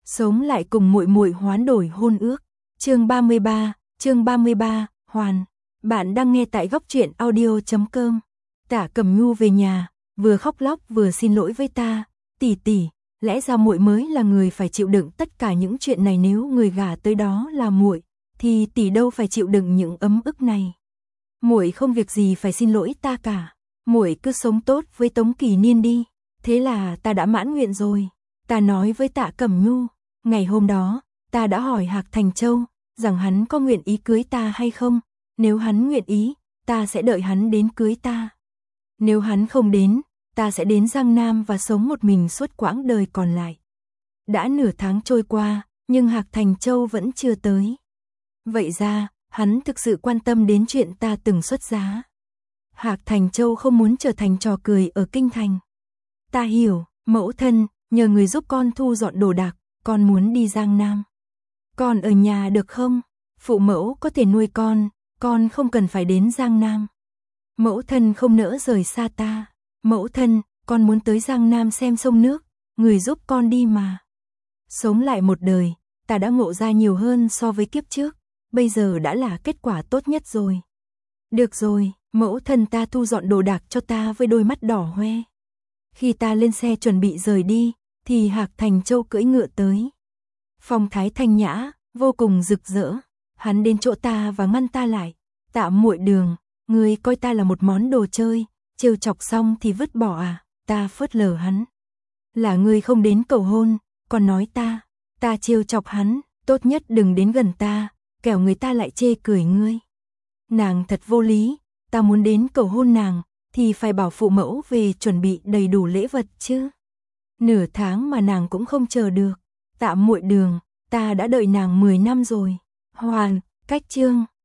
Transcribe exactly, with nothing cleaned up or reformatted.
Sống lại cùng muội muội hoán đổi hôn ước. Chương ba mươi ba, chương ba mươi ba, Hoàn. Bạn đang nghe tại góc truyện audio chấm com. Tạ Cẩm Nhu về nhà, vừa khóc lóc vừa xin lỗi với ta, "Tỷ tỷ, lẽ ra muội mới là người phải chịu đựng tất cả những chuyện này, nếu người gả tới đó là muội thì tỷ đâu phải chịu đựng những ấm ức này. Muội không việc gì phải xin lỗi ta cả, muội cứ sống tốt với Tống Kỳ Niên đi." Thế là ta đã mãn nguyện rồi. Ta nói với Tạ Cẩm Nhu, ngày hôm đó, ta đã hỏi Hạc Thành Châu rằng hắn có nguyện ý cưới ta hay không. Nếu hắn nguyện ý, ta sẽ đợi hắn đến cưới ta. Nếu hắn không đến, ta sẽ đến Giang Nam và sống một mình suốt quãng đời còn lại. Đã nửa tháng trôi qua, nhưng Hạc Thành Châu vẫn chưa tới. Vậy ra, hắn thực sự quan tâm đến chuyện ta từng xuất giá. Hạc Thành Châu không muốn trở thành trò cười ở kinh thành. Ta hiểu, mẫu thân, nhờ người giúp con thu dọn đồ đạc, con muốn đi Giang Nam. Con ở nhà được không? Phụ mẫu có thể nuôi con, con không cần phải đến Giang Nam. Mẫu thân không nỡ rời xa ta. Mẫu thân, con muốn tới Giang Nam xem sông nước, người giúp con đi mà. Sống lại một đời, ta đã ngộ ra nhiều hơn so với kiếp trước, bây giờ đã là kết quả tốt nhất rồi. Được rồi, mẫu thân. Ta thu dọn đồ đạc cho ta với đôi mắt đỏ hoe. Khi ta lên xe chuẩn bị rời đi, thì Hạc Thành Châu cưỡi ngựa tới. Phong thái thanh nhã, vô cùng rực rỡ. Hắn đến chỗ ta và ngăn ta lại. "Tạ muội Đường, ngươi coi ta là một món đồ chơi, trêu chọc xong thì vứt bỏ à?" Ta phớt lờ hắn. "Là ngươi không đến cầu hôn, còn nói ta, ta trêu chọc hắn, tốt nhất đừng đến gần ta, kẻo người ta lại chê cười ngươi. Nàng thật vô lý, ta muốn đến cầu hôn nàng, thì phải bảo phụ mẫu về chuẩn bị đầy đủ lễ vật chứ. Nửa tháng mà nàng cũng không chờ được. Tạ muội Đường, ta đã đợi nàng mười năm rồi." Hoàn, cách chương